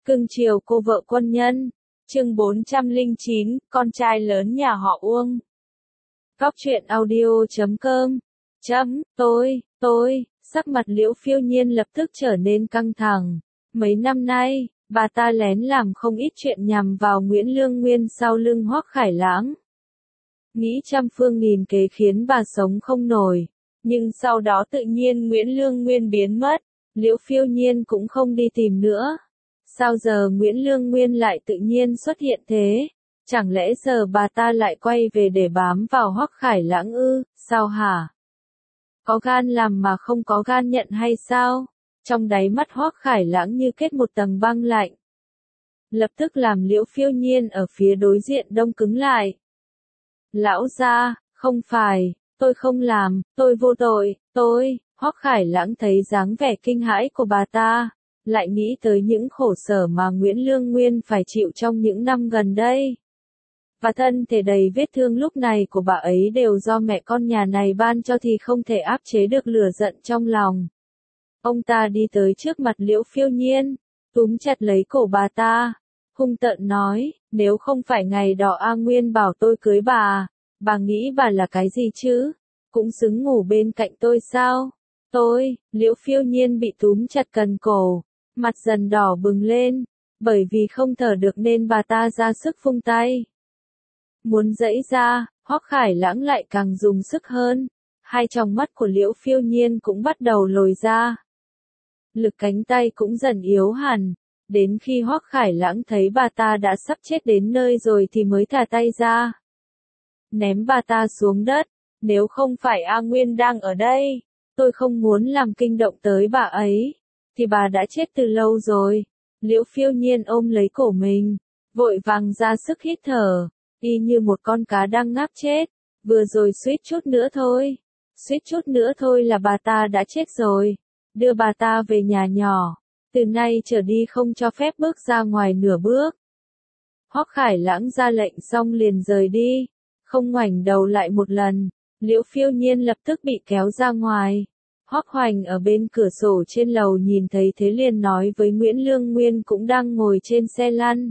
Cưng chiều cô vợ quân nhân. Chương 409, con trai lớn nhà họ Uông. Góc truyện audio.com. Sắc mặt Liễu Phiêu Nhiên lập tức trở nên căng thẳng. Mấy năm nay, bà ta lén làm không ít chuyện nhằm vào Nguyễn Lương Nguyên sau lưng Hoắc Khải Lãng. Nghĩ trăm phương nghìn kế khiến bà sống không nổi. Nhưng sau đó tự nhiên Nguyễn Lương Nguyên biến mất, Liễu Phiêu Nhiên cũng không đi tìm nữa. Sao giờ Nguyễn Lương Nguyên lại tự nhiên xuất hiện thế? Chẳng lẽ giờ bà ta lại quay về để bám vào Hoắc Khải Lãng ư? Sao hả? Có gan làm mà không có gan nhận hay sao? Trong đáy mắt Hoắc Khải Lãng như kết một tầng băng lạnh. Lập tức làm Liễu Phiêu Nhiên ở phía đối diện đông cứng lại. Lão gia, không phải, tôi không làm, tôi vô tội, Hoắc Khải Lãng thấy dáng vẻ kinh hãi của bà ta, lại nghĩ tới những khổ sở mà Nguyễn Lương Nguyên phải chịu trong những năm gần đây. Và thân thể đầy vết thương lúc này của bà ấy đều do mẹ con nhà này ban cho thì không thể áp chế được lửa giận trong lòng. Ông ta đi tới trước mặt Liễu Phiêu Nhiên, túm chặt lấy cổ bà ta, hung tợn nói, nếu không phải ngày đó A Nguyên bảo tôi cưới bà nghĩ bà là cái gì chứ? Cũng xứng ngủ bên cạnh tôi sao? Liễu Phiêu Nhiên bị túm chặt cần cổ, mặt dần đỏ bừng lên, bởi vì không thở được nên bà ta ra sức vung tay. Muốn giãy ra, Hoắc Khải Lãng lại càng dùng sức hơn, hai tròng mắt của Liễu Phiêu Nhiên cũng bắt đầu lồi ra. Lực cánh tay cũng dần yếu hẳn, đến khi Hoắc Khải Lãng thấy bà ta đã sắp chết đến nơi rồi thì mới thả tay ra. Ném bà ta xuống đất, nếu không phải A Nguyên đang ở đây, tôi không muốn làm kinh động tới bà ấy, thì bà đã chết từ lâu rồi. Liễu Phiêu Nhiên ôm lấy cổ mình, vội vàng ra sức hít thở, y như một con cá đang ngáp chết, vừa rồi suýt chút nữa thôi là bà ta đã chết rồi. Đưa bà ta về nhà nhỏ, từ nay trở đi không cho phép bước ra ngoài nửa bước. Hoắc Khải Lãng ra lệnh xong liền rời đi, không ngoảnh đầu lại một lần. Liễu Phiêu Nhiên lập tức bị kéo ra ngoài. Hoắc Hoành ở bên cửa sổ trên lầu nhìn thấy thế liền nói với Nguyễn Lương Nguyên cũng đang ngồi trên xe lăn.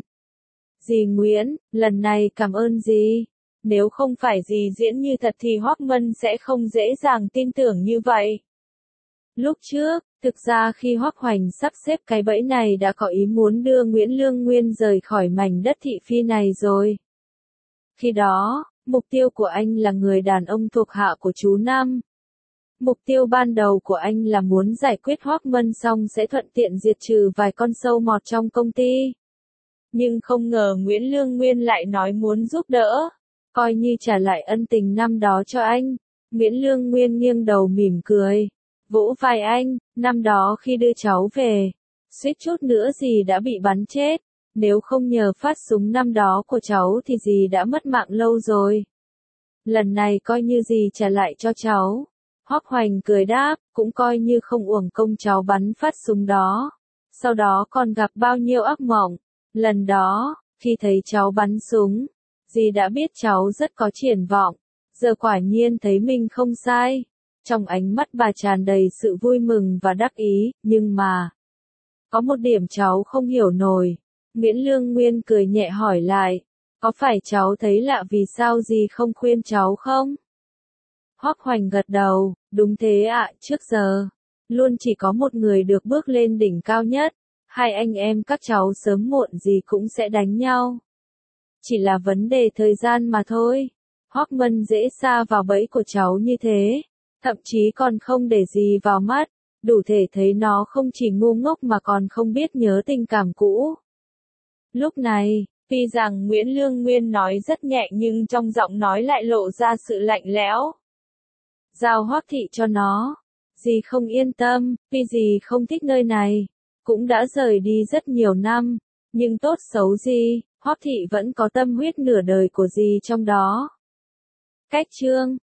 Dì Nguyễn, lần này cảm ơn dì. Nếu không phải dì diễn như thật thì Hoắc Mân sẽ không dễ dàng tin tưởng như vậy. Lúc trước, thực ra khi Hoắc Hoành sắp xếp cái bẫy này đã có ý muốn đưa Nguyễn Lương Nguyên rời khỏi mảnh đất thị phi này rồi. Khi đó, mục tiêu của anh là người đàn ông thuộc hạ của chú Năm. Mục tiêu ban đầu của anh là muốn giải quyết Hoắc Mân xong sẽ thuận tiện diệt trừ vài con sâu mọt trong công ty. Nhưng không ngờ Nguyễn Lương Nguyên lại nói muốn giúp đỡ, coi như trả lại ân tình năm đó cho anh. Nguyễn Lương Nguyên nghiêng đầu mỉm cười, vỗ vai anh, năm đó khi đưa cháu về, suýt chút nữa dì đã bị bắn chết. Nếu không nhờ phát súng năm đó của cháu thì dì đã mất mạng lâu rồi. Lần này coi như dì trả lại cho cháu. Hoắc Hoành cười đáp, cũng coi như không uổng công cháu bắn phát súng đó. Sau đó còn gặp bao nhiêu ác mộng. Lần đó, khi thấy cháu bắn súng, dì đã biết cháu rất có triển vọng. Giờ quả nhiên thấy mình không sai. Trong ánh mắt bà tràn đầy sự vui mừng và đắc ý, nhưng mà có một điểm cháu không hiểu nổi. Nguyễn Lương Nguyên cười nhẹ hỏi lại, có phải cháu thấy lạ vì sao dì không khuyên cháu không? Hoắc Hoành gật đầu, đúng thế ạ, trước giờ, luôn chỉ có một người được bước lên đỉnh cao nhất, hai anh em các cháu sớm muộn gì cũng sẽ đánh nhau. Chỉ là vấn đề thời gian mà thôi. Hoắc Mân dễ sa vào bẫy của cháu như thế, thậm chí còn không để gì vào mắt, đủ thể thấy nó không chỉ ngu ngốc mà còn không biết nhớ tình cảm cũ. Lúc này, tuy rằng Nguyễn Lương Nguyên nói rất nhẹ nhưng trong giọng nói lại lộ ra sự lạnh lẽo. Giao Hoắc thị cho nó. Dì không yên tâm, tuy dì không thích nơi này, cũng đã rời đi rất nhiều năm, nhưng tốt xấu gì, Hoắc thị vẫn có tâm huyết nửa đời của dì trong đó. Cách chương